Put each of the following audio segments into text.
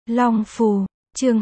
Long Phù, chương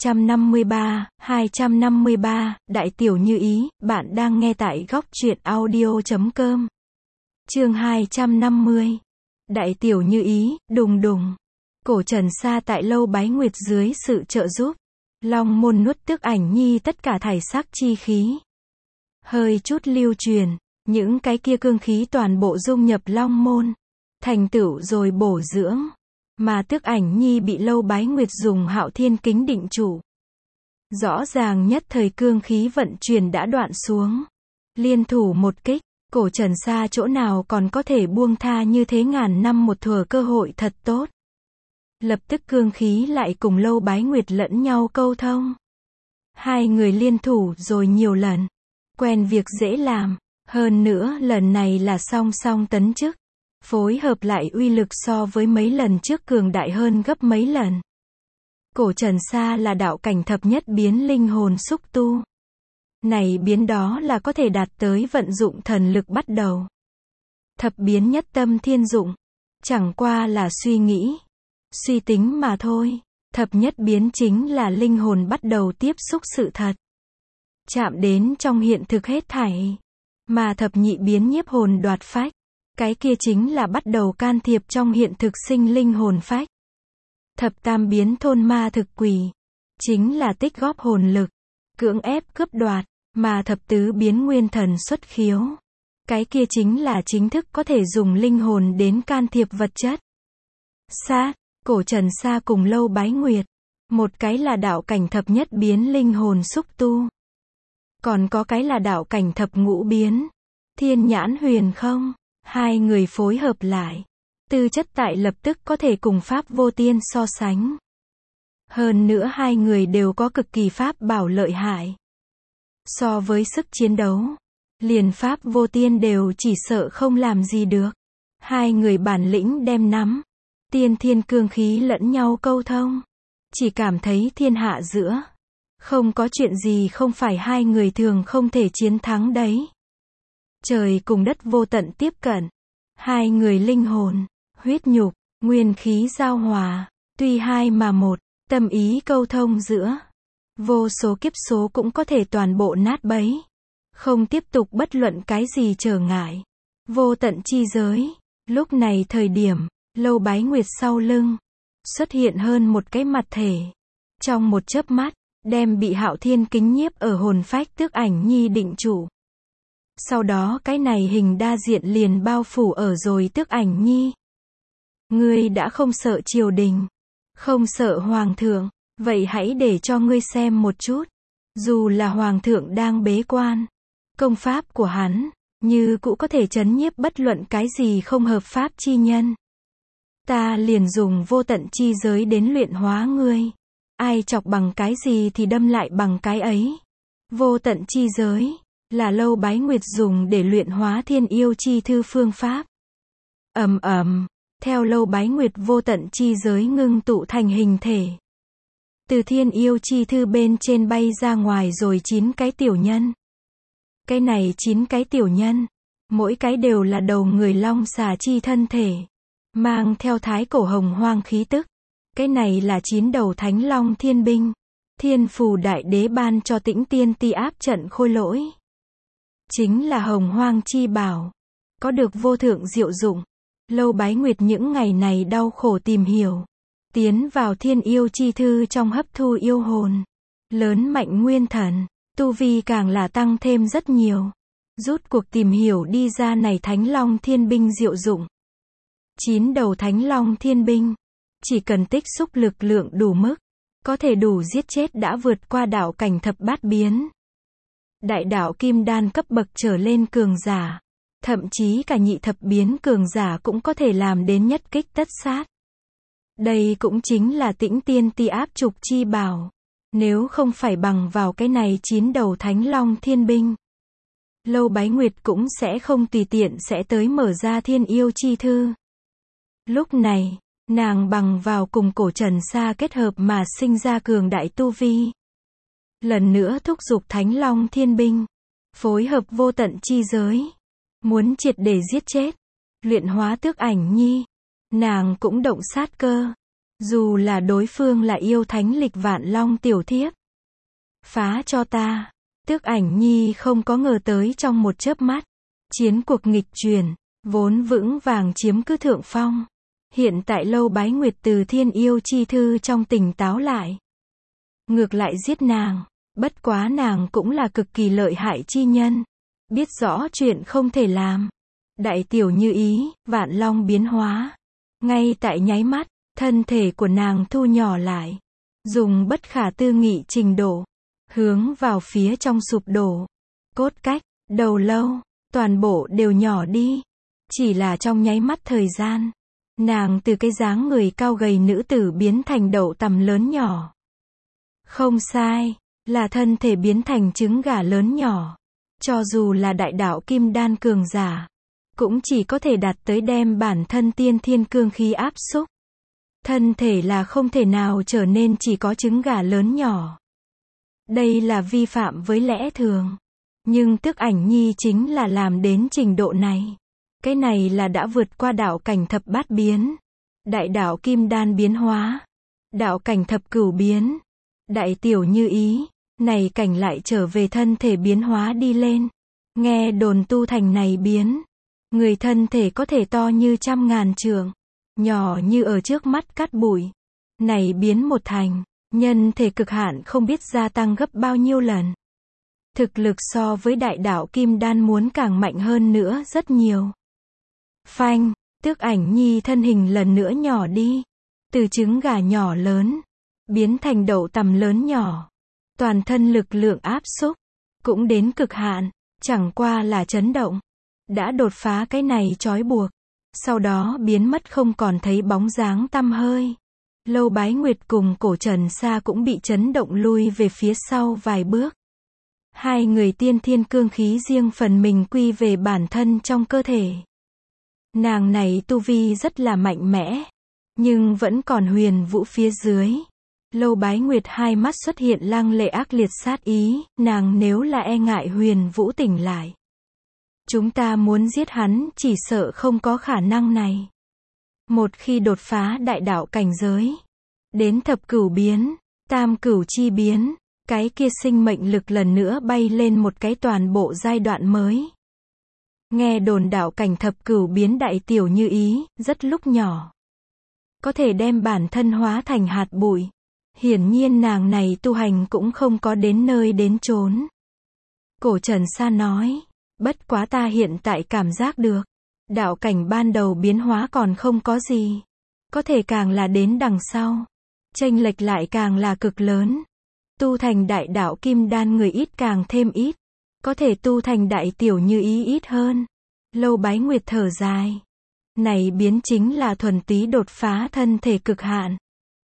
253, Đại Tiểu Như Ý, bạn đang nghe tại góc truyện audio.com. Chương 250. Đại Tiểu Như Ý, đùng đùng. Cổ Trần Sa tại Lâu Bái Nguyệt dưới sự trợ giúp, Long môn nuốt Tước Ảnh Nhi tất cả thải sắc chi khí. Hơi chút lưu truyền, những cái kia cương khí toàn bộ dung nhập Long môn, thành tựu rồi bổ dưỡng. Mà Tước Ảnh Nhi bị Lâu Bái Nguyệt dùng Hạo Thiên Kính định trụ. Rõ ràng nhất thời cương khí vận chuyển đã đoạn xuống. Liên thủ một kích, Cổ Trần Sa chỗ nào còn có thể buông tha như thế ngàn năm một thuở cơ hội thật tốt. Lập tức cương khí lại cùng Lâu Bái Nguyệt lẫn nhau câu thông. Hai người liên thủ rồi nhiều lần. Quen việc dễ làm, hơn nữa lần này là song song tấn chức. Phối hợp lại uy lực so với mấy lần trước cường đại hơn gấp mấy lần. Cổ Trần Sa là đạo cảnh thập nhất biến linh hồn xúc tu. Này biến đó là có thể đạt tới vận dụng thần lực bắt đầu. Thập biến nhất tâm thiên dụng. Chẳng qua là suy nghĩ, suy tính mà thôi. Thập nhất biến chính là linh hồn bắt đầu tiếp xúc sự thật. Chạm đến trong hiện thực hết thảy. Mà thập nhị biến nhiếp hồn đoạt phách. Cái kia chính là bắt đầu can thiệp trong hiện thực sinh linh hồn phách. Thập tam biến thôn ma thực quỷ. Chính là tích góp hồn lực. Cưỡng ép cướp đoạt. Mà thập tứ biến nguyên thần xuất khiếu. Cái kia chính là chính thức có thể dùng linh hồn đến can thiệp vật chất. Sát, Cổ Trần Sa cùng Lâu Bái Nguyệt. Một cái là đạo cảnh thập nhất biến linh hồn xúc tu. Còn có cái là đạo cảnh thập ngũ biến. Thiên nhãn huyền không. Hai người phối hợp lại. Tư chất tại lập tức có thể cùng Pháp Vô Tiên so sánh. Hơn nữa hai người đều có cực kỳ Pháp bảo lợi hại. So với sức chiến đấu, liền Pháp Vô Tiên đều chỉ sợ không làm gì được. Hai người bản lĩnh đem nắm. Tiên thiên cương khí lẫn nhau câu thông. Chỉ cảm thấy thiên hạ giữa. Không có chuyện gì không phải hai người thường không thể chiến thắng đấy. Trời cùng đất vô tận tiếp cận. Hai người linh hồn, huyết nhục, nguyên khí giao hòa. Tuy hai mà một, tâm ý câu thông giữa. Vô số kiếp số cũng có thể toàn bộ nát bấy. Không tiếp tục bất luận cái gì trở ngại. Vô tận chi giới. Lúc này thời điểm, Lâu Bái Nguyệt sau lưng. Xuất hiện hơn một cái mặt thể. Trong một chớp mắt, đem bị Hạo Thiên Kính nhiếp ở hồn phách Tước Ảnh Nhi định trụ. Sau đó cái này hình đa diện liền bao phủ ở rồi Tước Ảnh Nhi. Ngươi đã không sợ triều đình, không sợ hoàng thượng, vậy hãy để cho ngươi xem một chút. Dù là hoàng thượng đang bế quan, công pháp của hắn, như cũ có thể trấn nhiếp bất luận cái gì không hợp pháp chi nhân. Ta liền dùng vô tận chi giới đến luyện hóa ngươi. Ai chọc bằng cái gì thì đâm lại bằng cái ấy. Vô tận chi giới là Lâu Bái Nguyệt dùng để luyện hóa thiên yêu chi thư phương pháp. Ầm ầm, theo Lâu Bái Nguyệt vô tận chi giới ngưng tụ thành hình thể. Từ thiên yêu chi thư bên trên bay ra ngoài rồi 9 cái tiểu nhân. Cái này 9 cái tiểu nhân, mỗi cái đều là đầu người long xà chi thân thể, mang theo thái cổ hồng hoang khí tức. Cái này là 9 đầu thánh long thiên binh. Thiên phù đại đế ban cho Tĩnh Tiên Ti áp trận khôi lỗi. Chính là hồng hoang chi bảo. Có được vô thượng diệu dụng. Lâu Bái Nguyệt những ngày này đau khổ tìm hiểu. Tiến vào thiên yêu chi thư trong hấp thu yêu hồn. Lớn mạnh nguyên thần. Tu vi càng là tăng thêm rất nhiều. Rút cuộc tìm hiểu đi ra này thánh long thiên binh diệu dụng. 9 đầu thánh long thiên binh. Chỉ cần tích xúc lực lượng đủ mức. Có thể đủ giết chết đã vượt qua đạo cảnh thập bát biến. Đại đạo kim đan cấp bậc trở lên cường giả. Thậm chí cả nhị thập biến cường giả cũng có thể làm đến nhất kích tất sát. Đây cũng chính là Tĩnh Tiên Ti áp trục chi bảo. Nếu không phải bằng vào cái này 9 đầu thánh long thiên binh, Lâu Bái Nguyệt cũng sẽ không tùy tiện sẽ tới mở ra thiên yêu chi thư. Lúc này, nàng bằng vào cùng Cổ Trần Sa kết hợp mà sinh ra cường đại tu vi. Lần nữa thúc giục thánh long thiên binh. Phối hợp vô tận chi giới. Muốn triệt để giết chết. Luyện hóa Tước Ảnh Nhi. Nàng cũng động sát cơ. Dù là đối phương là yêu thánh lịch vạn long tiểu thiếp. Phá cho ta. Tước Ảnh Nhi không có ngờ tới trong một chớp mắt. Chiến cuộc nghịch chuyển, vốn vững vàng chiếm cứ thượng phong. Hiện tại Lâu Bái Nguyệt từ Thiên Yêu Chi Thư trong tỉnh táo lại. Ngược lại giết nàng. Bất quá nàng cũng là cực kỳ lợi hại chi nhân. Biết rõ chuyện không thể làm. Đại tiểu như ý, vạn long biến hóa. Ngay tại nháy mắt, thân thể của nàng thu nhỏ lại. Dùng bất khả tư nghị trình độ. Hướng vào phía trong sụp đổ. Cốt cách, đầu lâu, toàn bộ đều nhỏ đi. Chỉ là trong nháy mắt thời gian. Nàng từ cái dáng người cao gầy nữ tử biến thành đậu tằm lớn nhỏ. Không sai, là thân thể biến thành trứng gà lớn nhỏ. Cho dù là đại đạo kim đan cường giả, cũng chỉ có thể đạt tới đem bản thân tiên thiên cương khí áp xúc. Thân thể là không thể nào trở nên chỉ có trứng gà lớn nhỏ. Đây là vi phạm với lẽ thường. Nhưng Tước Ảnh Nhi chính là làm đến trình độ này. Cái này là đã vượt qua đạo cảnh thập bát biến. Đại đạo kim đan biến hóa. Đạo cảnh thập cửu biến. Đại tiểu như ý. Này cảnh lại trở về thân thể biến hóa đi lên. Nghe đồn tu thành này biến. Người thân thể có thể to như trăm ngàn trượng. Nhỏ như ở trước mắt cát bụi. Này biến một thành. Nhân thể cực hạn không biết gia tăng gấp bao nhiêu lần. Thực lực so với đại đạo kim đan muốn càng mạnh hơn nữa rất nhiều. Phanh, Tước Ảnh Nhi thân hình lần nữa nhỏ đi. Từ trứng gà nhỏ lớn, biến thành đậu tằm lớn nhỏ. Toàn thân lực lượng áp xúc, cũng đến cực hạn, chẳng qua là chấn động. Đã đột phá cái này trói buộc. Sau đó biến mất không còn thấy bóng dáng tăm hơi. Lâu Bái Nguyệt cùng Cổ Trần Sa cũng bị chấn động lui về phía sau vài bước. Hai người tiên thiên cương khí riêng phần mình quy về bản thân trong cơ thể. Nàng này tu vi rất là mạnh mẽ, nhưng vẫn còn Huyền Vũ phía dưới. Lâu Bái Nguyệt hai mắt xuất hiện lăng lệ ác liệt sát ý, nàng nếu là e ngại Huyền Vũ tỉnh lại. Chúng ta muốn giết hắn, chỉ sợ không có khả năng này. Một khi đột phá đại đạo cảnh giới, đến thập cửu biến, tam cửu chi biến, cái kia sinh mệnh lực lần nữa bay lên một cái toàn bộ giai đoạn mới. Nghe đồn đạo cảnh thập cửu biến đại tiểu như ý, rất lúc nhỏ. Có thể đem bản thân hóa thành hạt bụi. Hiển nhiên nàng này tu hành cũng không có đến nơi đến chốn. Cổ Trần Sa nói, bất quá ta hiện tại cảm giác được. Đạo cảnh ban đầu biến hóa còn không có gì. Có thể càng là đến đằng sau. Chênh lệch lại càng là cực lớn. Tu thành đại đạo kim đan người ít càng thêm ít. Có thể tu thành đại tiểu như ý ít hơn. Lâu Bái Nguyệt thở dài. Này biến chính là thuần túy đột phá thân thể cực hạn.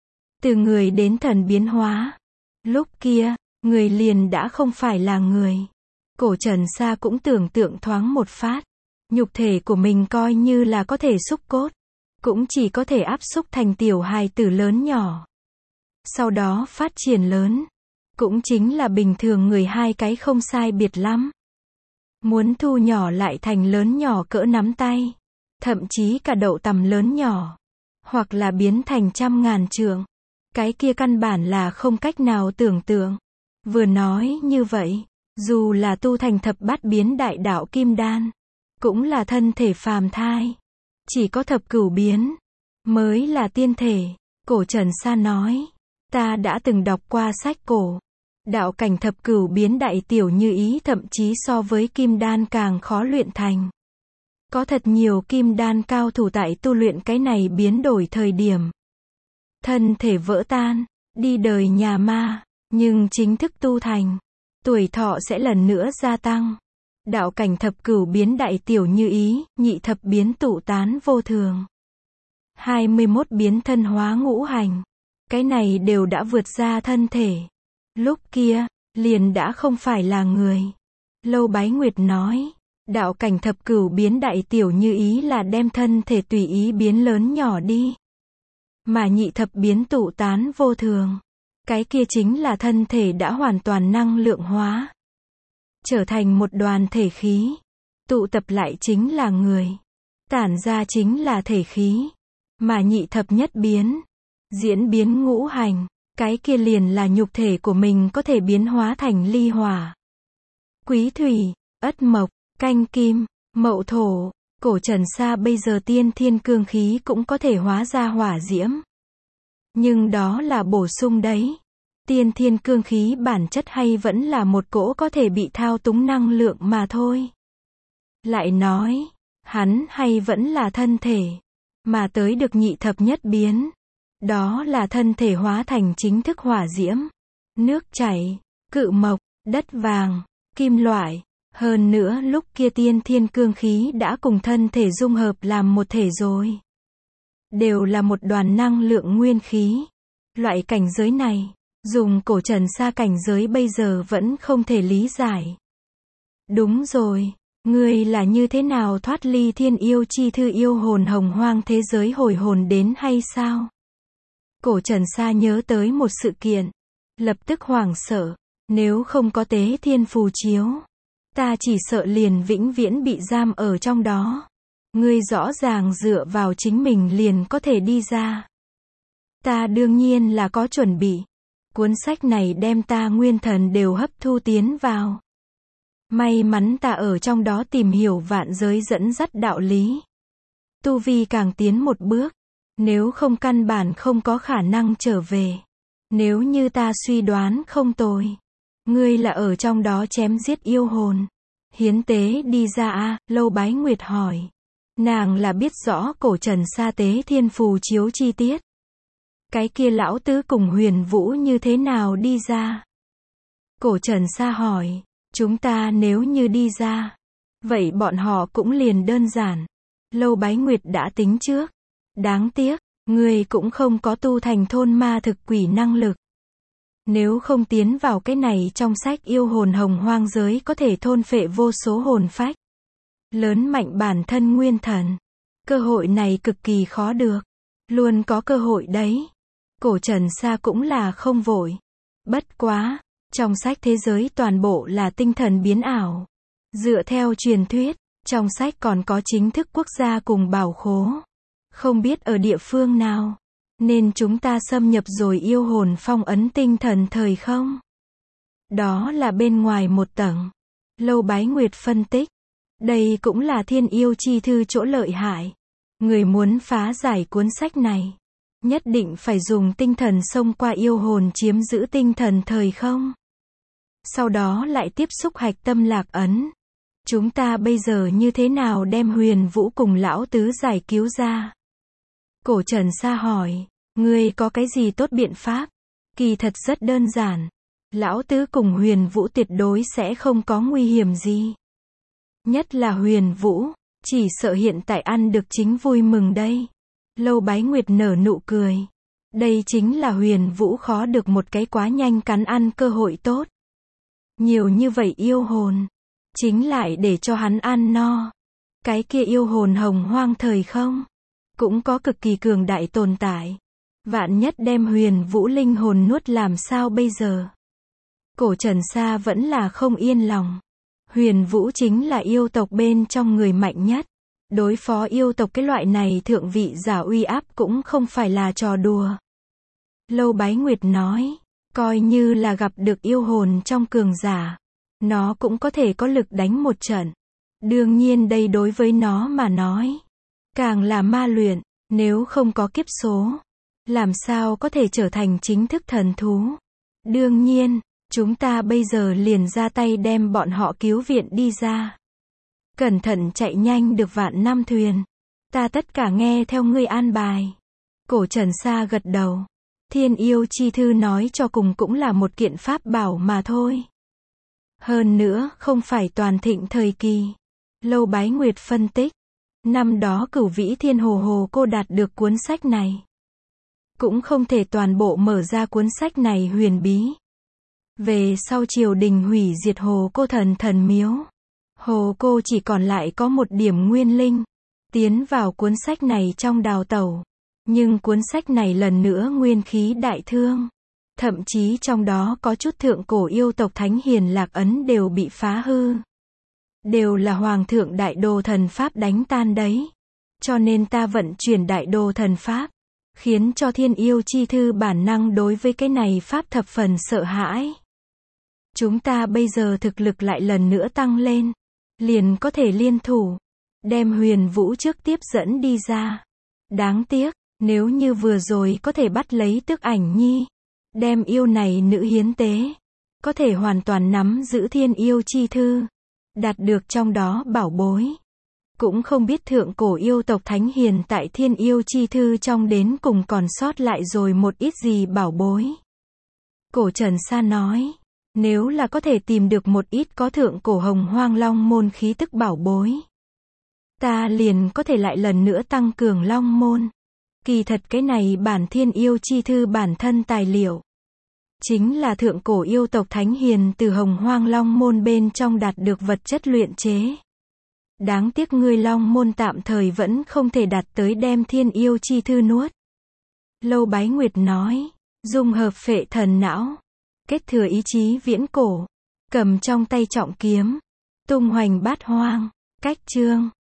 Từ người đến thần biến hóa. Lúc kia, người liền đã không phải là người. Cổ Trần Sa cũng tưởng tượng thoáng một phát. Nhục thể của mình coi như là có thể xúc cốt. Cũng chỉ có thể áp xúc thành tiểu hài tử lớn nhỏ. Sau đó phát triển lớn. Cũng chính là bình thường người hai cái không sai biệt lắm. Muốn thu nhỏ lại thành lớn nhỏ cỡ nắm tay. Thậm chí cả đậu tằm lớn nhỏ. Hoặc là biến thành trăm ngàn trượng. Cái kia căn bản là không cách nào tưởng tượng. Vừa nói như vậy, dù là tu thành thập bát biến đại đạo kim đan, cũng là thân thể phàm thai. Chỉ có thập cửu biến, mới là tiên thể. Cổ Trần Sa nói, ta đã từng đọc qua sách cổ. Đạo cảnh thập cửu biến đại tiểu như ý thậm chí so với kim đan càng khó luyện thành. Có thật nhiều kim đan cao thủ tại tu luyện cái này biến đổi thời điểm. Thân thể vỡ tan, đi đời nhà ma, nhưng chính thức tu thành, tuổi thọ sẽ lần nữa gia tăng. Đạo cảnh thập cửu biến đại tiểu như ý, nhị thập biến tụ tán vô thường. 21 biến thân hóa ngũ hành. Cái này đều đã vượt ra thân thể. Lúc kia, liền đã không phải là người. Lâu Bái Nguyệt nói, đạo cảnh thập cửu biến đại tiểu như ý là đem thân thể tùy ý biến lớn nhỏ đi. Mà nhị thập biến tụ tán vô thường. Cái kia chính là thân thể đã hoàn toàn năng lượng hóa. Trở thành một đoàn thể khí. Tụ tập lại chính là người. Tản ra chính là thể khí. Mà nhị thập nhất biến. diễn biến ngũ hành, cái kia liền là nhục thể của mình có thể biến hóa thành ly hỏa. Quý thủy, ất mộc, canh kim, mậu thổ, cổ trần sa bây giờ tiên thiên cương khí cũng có thể hóa ra hỏa diễm. Nhưng đó là bổ sung đấy. Tiên thiên cương khí bản chất hay vẫn là một cỗ có thể bị thao túng năng lượng mà thôi. Lại nói, hắn hay vẫn là thân thể, mà tới được nhị thập nhất biến. Đó là thân thể hóa thành chính thức hỏa diễm, nước chảy, cự mộc, đất vàng, kim loại. Hơn nữa lúc kia tiên thiên cương khí đã cùng thân thể dung hợp làm một thể rồi. Đều là một đoàn năng lượng nguyên khí. Loại cảnh giới này, dùng cổ trần sa cảnh giới bây giờ vẫn không thể lý giải. Đúng rồi, ngươi là như thế nào thoát ly thiên yêu chi thư yêu hồn hồng hoang thế giới hồi hồn đến hay sao? Cổ trần sa nhớ tới một sự kiện, lập tức hoảng sợ, nếu không có tế thiên phù chiếu, ta chỉ sợ liền vĩnh viễn bị giam ở trong đó. Ngươi rõ ràng dựa vào chính mình liền có thể đi ra. Ta đương nhiên là có chuẩn bị. Cuốn sách này đem ta nguyên thần đều hấp thu tiến vào. May mắn ta ở trong đó tìm hiểu vạn giới dẫn dắt đạo lý. Tu vi càng tiến một bước, nếu không căn bản không có khả năng trở về. Nếu như ta suy đoán không tồi, ngươi là ở trong đó chém giết yêu hồn, hiến tế đi ra à? Lâu Bái Nguyệt hỏi. Nàng là biết rõ cổ trần sa tế thiên phù chiếu chi tiết. Cái kia lão tứ cùng Huyền Vũ như thế nào đi ra? Cổ trần sa hỏi. Chúng ta nếu như đi ra, vậy bọn họ cũng liền đơn giản. Lâu Bái Nguyệt đã tính trước. Đáng tiếc, ngươi cũng không có tu thành thôn ma thực quỷ năng lực. Nếu không tiến vào cái này trong sách yêu hồn hồng hoang giới có thể thôn phệ vô số hồn phách. Lớn mạnh bản thân nguyên thần. Cơ hội này cực kỳ khó được. Luôn có cơ hội đấy. Cổ trần sa cũng là không vội. Bất quá, trong sách thế giới toàn bộ là tinh thần biến ảo. Dựa theo truyền thuyết, trong sách còn có chính thức quốc gia cùng bảo khố. Không biết ở địa phương nào, nên chúng ta xâm nhập rồi yêu hồn phong ấn tinh thần thời không? Đó là bên ngoài một tầng. Lâu Bái Nguyệt phân tích. Đây cũng là thiên yêu chi thư chỗ lợi hại. Người muốn phá giải cuốn sách này, nhất định phải dùng tinh thần xông qua yêu hồn chiếm giữ tinh thần thời không. Sau đó lại tiếp xúc hạch tâm lạc ấn. Chúng ta bây giờ như thế nào đem Huyền Vũ cùng lão tứ giải cứu ra? Cổ trần sa hỏi. Ngươi có cái gì tốt biện pháp? Kỳ thật rất đơn giản. Lão tứ cùng Huyền Vũ tuyệt đối sẽ không có nguy hiểm gì. Nhất là Huyền Vũ, chỉ sợ hiện tại ăn được chính vui mừng đây. Lâu Bái Nguyệt nở nụ cười. Đây chính là Huyền Vũ khó được một cái quá nhanh cắn ăn cơ hội tốt. Nhiều như vậy yêu hồn, chính lại để cho hắn ăn no. Cái kia yêu hồn hồng hoang thời không, cũng có cực kỳ cường đại tồn tại. Vạn nhất đem Huyền Vũ linh hồn nuốt làm sao bây giờ? Cổ trần sa vẫn là không yên lòng. Huyền Vũ chính là yêu tộc bên trong người mạnh nhất. Đối phó yêu tộc cái loại này thượng vị giả uy áp cũng không phải là trò đùa. Lâu Bái Nguyệt nói, coi như là gặp được yêu hồn trong cường giả, nó cũng có thể có lực đánh một trận. Đương nhiên đây đối với nó mà nói, càng là ma luyện, nếu không có kiếp số, làm sao có thể trở thành chính thức thần thú. Đương nhiên, chúng ta bây giờ liền ra tay đem bọn họ cứu viện đi ra. Cẩn thận chạy nhanh được vạn năm thuyền. Ta tất cả nghe theo ngươi an bài. Cổ trần sa gật đầu. Thiên yêu chi thư nói cho cùng cũng là một kiện pháp bảo mà thôi. Hơn nữa không phải toàn thịnh thời kỳ. Lâu Bái Nguyệt phân tích. Năm đó Cửu Vĩ Thiên Hồ Hồ cô đạt được cuốn sách này. Cũng không thể toàn bộ mở ra cuốn sách này huyền bí. Về sau triều đình hủy diệt Hồ Cô thần miếu. Hồ Cô chỉ còn lại có một điểm nguyên linh. Tiến vào cuốn sách này trong đào tẩu. Nhưng cuốn sách này lần nữa nguyên khí đại thương. Thậm chí trong đó có chút thượng cổ yêu tộc thánh hiền lạc ấn đều bị phá hư. Đều là Hoàng thượng Đại Đồ Thần Pháp đánh tan đấy. Cho nên ta vận chuyển Đại Đồ Thần Pháp. khiến cho thiên yêu chi thư bản năng đối với cái này pháp thập phần sợ hãi. Chúng ta bây giờ thực lực lại lần nữa tăng lên, liền có thể liên thủ, đem Huyền Vũ trước tiếp dẫn đi ra. Đáng tiếc, nếu như vừa rồi có thể bắt lấy Tức Ảnh Nhi, đem yêu này nữ hiến tế, có thể hoàn toàn nắm giữ thiên yêu chi thư, đạt được trong đó bảo bối. Cũng không biết thượng cổ yêu tộc Thánh Hiền tại thiên yêu chi thư trong đến cùng còn sót lại rồi một ít gì bảo bối. Cổ Trần Sa nói, nếu là có thể tìm được một ít có thượng cổ Hồng Hoang Long môn khí tức bảo bối, ta liền có thể lại lần nữa tăng cường Long môn. Kỳ thật cái này bản thiên yêu chi thư bản thân tài liệu, chính là thượng cổ yêu tộc Thánh Hiền từ Hồng Hoang Long môn bên trong đạt được vật chất luyện chế. Đáng tiếc ngươi Long môn tạm thời vẫn không thể đạt tới đem thiên yêu chi thư nuốt. Lâu Bái Nguyệt nói, dung hợp phệ thần não, kết thừa ý chí viễn cổ, cầm trong tay trọng kiếm, tung hoành bát hoang. Cách chương